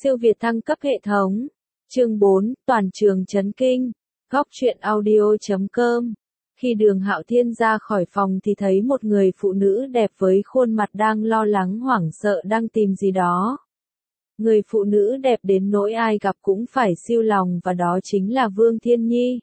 Siêu Việt thăng cấp hệ thống. Chương 4, toàn trường chấn kinh. Góc truyện audio.com. Khi Đường Hạo Thiên ra khỏi phòng thì thấy một người phụ nữ đẹp với khuôn mặt đang lo lắng hoảng sợ đang tìm gì đó. Người phụ nữ đẹp đến nỗi ai gặp cũng phải siêu lòng và đó chính là Vương Thiên Nhi.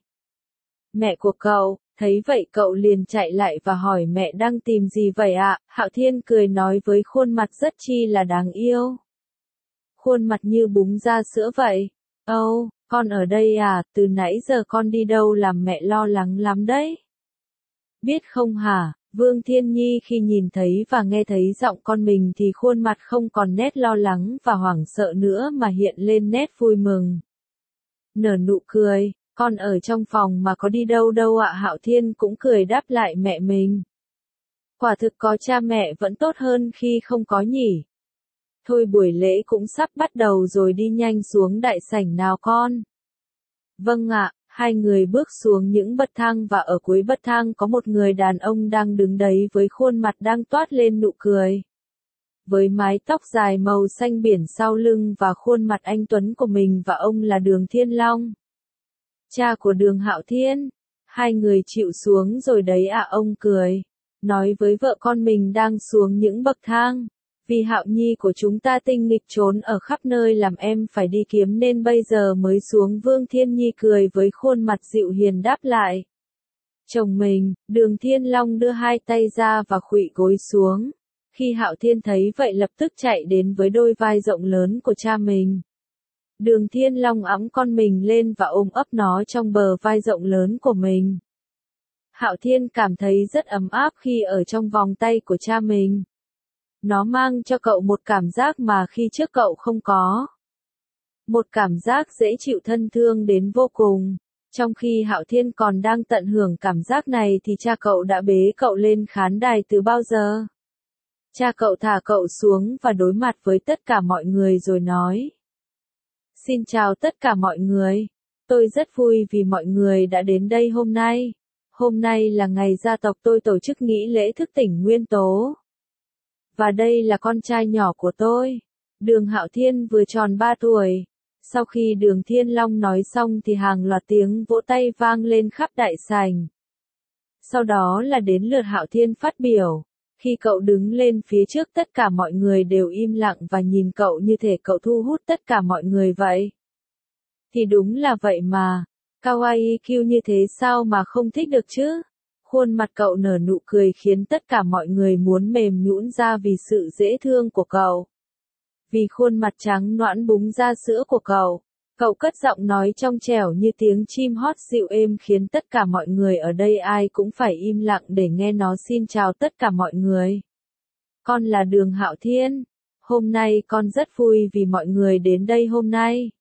Mẹ của cậu, thấy vậy cậu liền chạy lại và hỏi mẹ đang tìm gì vậy ạ? Hạo Thiên cười nói với khuôn mặt rất chi là đáng yêu. Khuôn mặt như búng ra sữa vậy. Âu, con ở đây à, từ nãy giờ con đi đâu làm mẹ lo lắng lắm đấy. Biết không hả, Vương Thiên Nhi khi nhìn thấy và nghe thấy giọng con mình thì khuôn mặt không còn nét lo lắng và hoảng sợ nữa mà hiện lên nét vui mừng. Nở nụ cười, con ở trong phòng mà có đi đâu đâu ạ. Hạo Thiên cũng cười đáp lại mẹ mình. Quả thực có cha mẹ vẫn tốt hơn khi không có nhỉ. Thôi buổi lễ cũng sắp bắt đầu rồi, đi nhanh xuống đại sảnh nào con. Vâng ạ, hai người bước xuống những bậc thang và ở cuối bậc thang có một người đàn ông đang đứng đấy với khuôn mặt đang toát lên nụ cười. Với mái tóc dài màu xanh biển sau lưng và khuôn mặt anh tuấn của mình, và ông là Đường Thiên Long, cha của Đường Hạo Thiên. Hai người chịu xuống rồi đấy ạ. Ông cười, nói với vợ con mình đang xuống những bậc thang. Vì Hạo Nhi của chúng ta tinh nghịch trốn ở khắp nơi làm em phải đi kiếm nên bây giờ mới xuống. Vương Thiên Nhi cười với khuôn mặt dịu hiền đáp lại. Chồng mình, Đường Thiên Long đưa hai tay ra và khuỵu gối xuống. Khi Hạo Thiên thấy vậy lập tức chạy đến với đôi vai rộng lớn của cha mình. Đường Thiên Long ẵm con mình lên và ôm ấp nó trong bờ vai rộng lớn của mình. Hạo Thiên cảm thấy rất ấm áp khi ở trong vòng tay của cha mình. Nó mang cho cậu một cảm giác mà khi trước cậu không có. Một cảm giác dễ chịu thân thương đến vô cùng. Trong khi Hạo Thiên còn đang tận hưởng cảm giác này thì cha cậu đã bế cậu lên khán đài từ bao giờ. Cha cậu thả cậu xuống và đối mặt với tất cả mọi người rồi nói. Xin chào tất cả mọi người. Tôi rất vui vì mọi người đã đến đây hôm nay. Hôm nay là ngày gia tộc tôi tổ chức nghi lễ thức tỉnh nguyên tố. Và đây là con trai nhỏ của tôi. Đường Hạo Thiên vừa tròn 3 tuổi. Sau khi Đường Thiên Long nói xong thì hàng loạt tiếng vỗ tay vang lên khắp đại sảnh. Sau đó là đến lượt Hạo Thiên phát biểu. Khi cậu đứng lên phía trước tất cả mọi người đều im lặng và nhìn cậu như thể cậu thu hút tất cả mọi người vậy. Thì đúng là vậy mà. Kawaii cute như thế sao mà không thích được chứ? Khuôn mặt cậu nở nụ cười khiến tất cả mọi người muốn mềm nhũn ra vì sự dễ thương của cậu. Vì khuôn mặt trắng nõn búng ra sữa của cậu. Cậu cất giọng nói trong trẻo như tiếng chim hót dịu êm khiến tất cả mọi người ở đây ai cũng phải im lặng để nghe nó. Xin chào tất cả mọi người. Con là Đường Hạo Thiên. Hôm nay con rất vui vì mọi người đến đây hôm nay.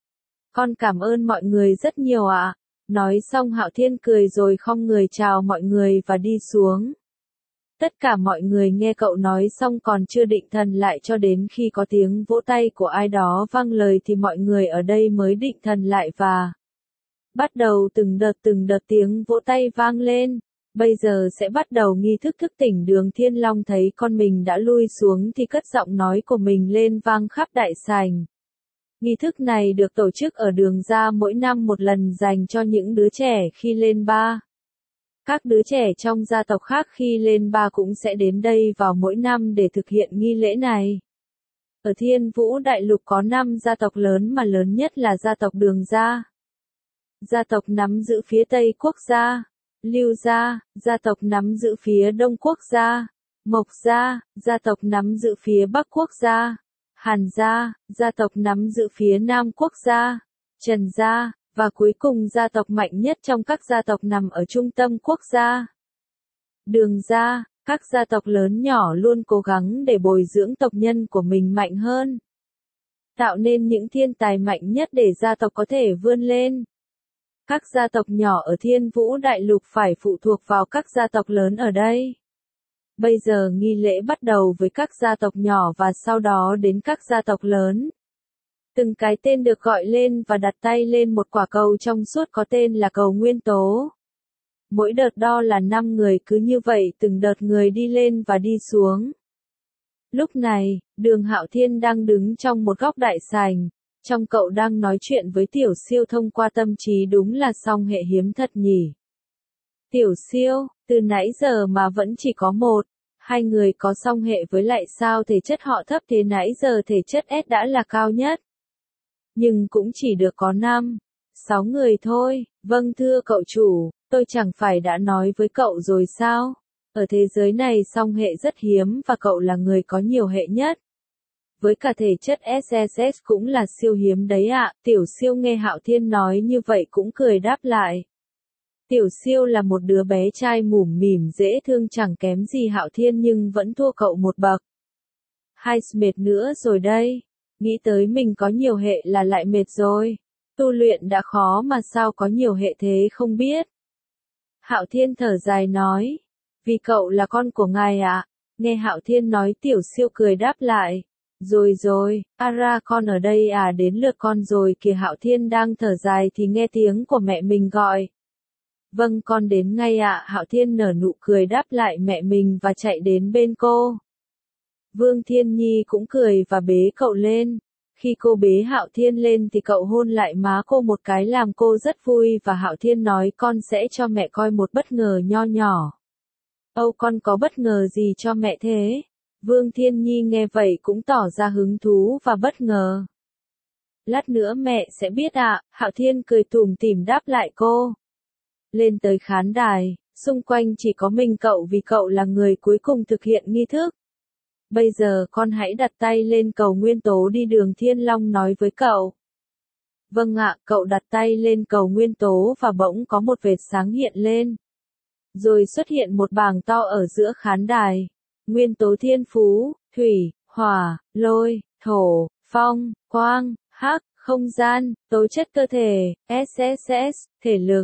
Con cảm ơn mọi người rất nhiều ạ. Nói xong Hạo Thiên cười rồi khom người chào mọi người và đi xuống. Tất cả mọi người nghe cậu nói xong còn chưa định thần lại cho đến khi có tiếng vỗ tay của ai đó vang lời thì mọi người ở đây mới định thần lại và bắt đầu từng đợt tiếng vỗ tay vang lên. Bây giờ sẽ bắt đầu nghi thức thức tỉnh. Đường Thiên Long thấy con mình đã lui xuống thì cất giọng nói của mình lên vang khắp đại sảnh. Nghi thức này được tổ chức ở Đường gia mỗi năm một lần dành cho những đứa trẻ khi lên 3. Các đứa trẻ trong gia tộc khác khi lên 3 cũng sẽ đến đây vào mỗi năm để thực hiện nghi lễ này. Ở Thiên Vũ Đại Lục có 5 gia tộc lớn mà lớn nhất là gia tộc Đường gia. Gia tộc nắm giữ phía Tây Quốc gia, Lưu gia, gia tộc nắm giữ phía Đông Quốc gia, Mộc gia, gia tộc nắm giữ phía Bắc Quốc gia, Hàn gia, gia tộc nắm giữ phía Nam Quốc gia, Trần gia, và cuối cùng gia tộc mạnh nhất trong các gia tộc nằm ở trung tâm quốc gia. Đường gia, các gia tộc lớn nhỏ luôn cố gắng để bồi dưỡng tộc nhân của mình mạnh hơn. Tạo nên những thiên tài mạnh nhất để gia tộc có thể vươn lên. Các gia tộc nhỏ ở Thiên Vũ Đại Lục phải phụ thuộc vào các gia tộc lớn ở đây. Bây giờ nghi lễ bắt đầu với các gia tộc nhỏ và sau đó đến các gia tộc lớn. Từng cái tên được gọi lên và đặt tay lên một quả cầu trong suốt có tên là cầu nguyên tố. Mỗi đợt đo là 5 người, cứ như vậy từng đợt người đi lên và đi xuống. Lúc này, Đường Hạo Thiên đang đứng trong một góc đại sảnh, trong cậu đang nói chuyện với Tiểu Siêu thông qua tâm trí, đúng là song hệ hiếm thật nhỉ. Tiểu Siêu, từ nãy giờ mà vẫn chỉ có một, hai người có song hệ với lại sao thể chất họ thấp thế, nãy giờ thể chất S đã là cao nhất. Nhưng cũng chỉ được có 5, 6 người thôi. Vâng thưa cậu chủ, tôi chẳng phải đã nói với cậu rồi sao? Ở thế giới này song hệ rất hiếm và cậu là người có nhiều hệ nhất. Với cả thể chất SSS cũng là siêu hiếm đấy ạ. Tiểu Siêu nghe Hạo Thiên nói như vậy cũng cười đáp lại. Tiểu Siêu là một đứa bé trai mủm mỉm dễ thương chẳng kém gì Hạo Thiên nhưng vẫn thua cậu một bậc. Hai mệt nữa rồi đây. Nghĩ tới mình có nhiều hệ là lại mệt rồi. Tu luyện đã khó mà sao có nhiều hệ thế không biết. Hạo Thiên thở dài nói. Vì cậu là con của ngài ạ. Nghe Hạo Thiên nói Tiểu Siêu cười đáp lại. Rồi rồi, Ara con ở đây à, đến lượt con rồi kìa. Hạo Thiên đang thở dài thì nghe tiếng của mẹ mình gọi. Vâng con đến ngay ạ. Hạo Thiên nở nụ cười đáp lại mẹ mình và chạy đến bên cô. Vương Thiên Nhi cũng cười và bế cậu lên. Khi cô bế Hạo Thiên lên thì cậu hôn lại má cô một cái làm cô rất vui và Hạo Thiên nói con sẽ cho mẹ coi một bất ngờ nho nhỏ. Âu con có bất ngờ gì cho mẹ thế? Vương Thiên Nhi nghe vậy cũng tỏ ra hứng thú và bất ngờ. Lát nữa mẹ sẽ biết ạ. Hạo Thiên cười tủm tỉm đáp lại cô. Lên tới khán đài, xung quanh chỉ có mình cậu vì cậu là người cuối cùng thực hiện nghi thức. Bây giờ con hãy đặt tay lên cầu nguyên tố đi. Đường Thiên Long nói với cậu. Vâng ạ, cậu đặt tay lên cầu nguyên tố và bỗng có một vệt sáng hiện lên. Rồi xuất hiện một bảng to ở giữa khán đài. Nguyên tố thiên phú, thủy, hỏa, lôi, thổ, phong, quang, hắc, không gian, tố chất cơ thể, SSS, thể lực,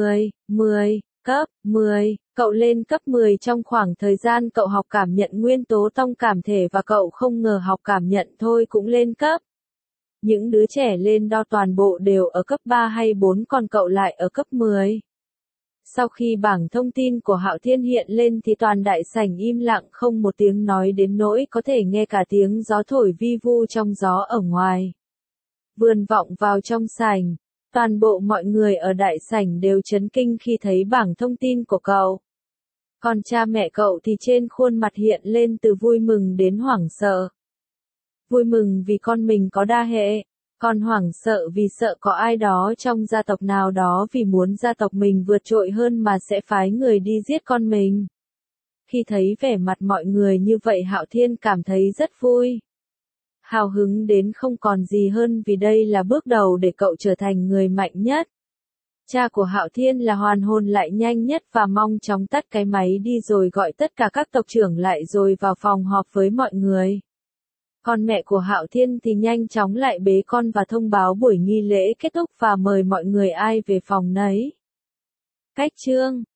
10, cấp 10. Cậu lên cấp 10 trong khoảng thời gian cậu học cảm nhận nguyên tố tông cảm thể và cậu không ngờ học cảm nhận thôi cũng lên cấp. Những đứa trẻ lên đo toàn bộ đều ở cấp 3 hay 4 còn cậu lại ở cấp 10. Sau khi bảng thông tin của Hạo Thiên hiện lên thì toàn đại sảnh im lặng không một tiếng nói đến nỗi có thể nghe cả tiếng gió thổi vi vu trong gió ở ngoài. Vươn vọng vào trong sảnh, toàn bộ mọi người ở đại sảnh đều chấn kinh khi thấy bảng thông tin của cậu. Còn cha mẹ cậu thì trên khuôn mặt hiện lên từ vui mừng đến hoảng sợ. Vui mừng vì con mình có đa hệ, còn hoảng sợ vì sợ có ai đó trong gia tộc nào đó vì muốn gia tộc mình vượt trội hơn mà sẽ phái người đi giết con mình. Khi thấy vẻ mặt mọi người như vậy Hạo Thiên cảm thấy rất vui. Hào hứng đến không còn gì hơn vì đây là bước đầu để cậu trở thành người mạnh nhất. Cha của Hạo Thiên là hoàn hồn lại nhanh nhất và mong chóng tắt cái máy đi rồi gọi tất cả các tộc trưởng lại rồi vào phòng họp với mọi người. Còn mẹ của Hạo Thiên thì nhanh chóng lại bế con và thông báo buổi nghi lễ kết thúc và mời mọi người ai về phòng nấy. Cách chương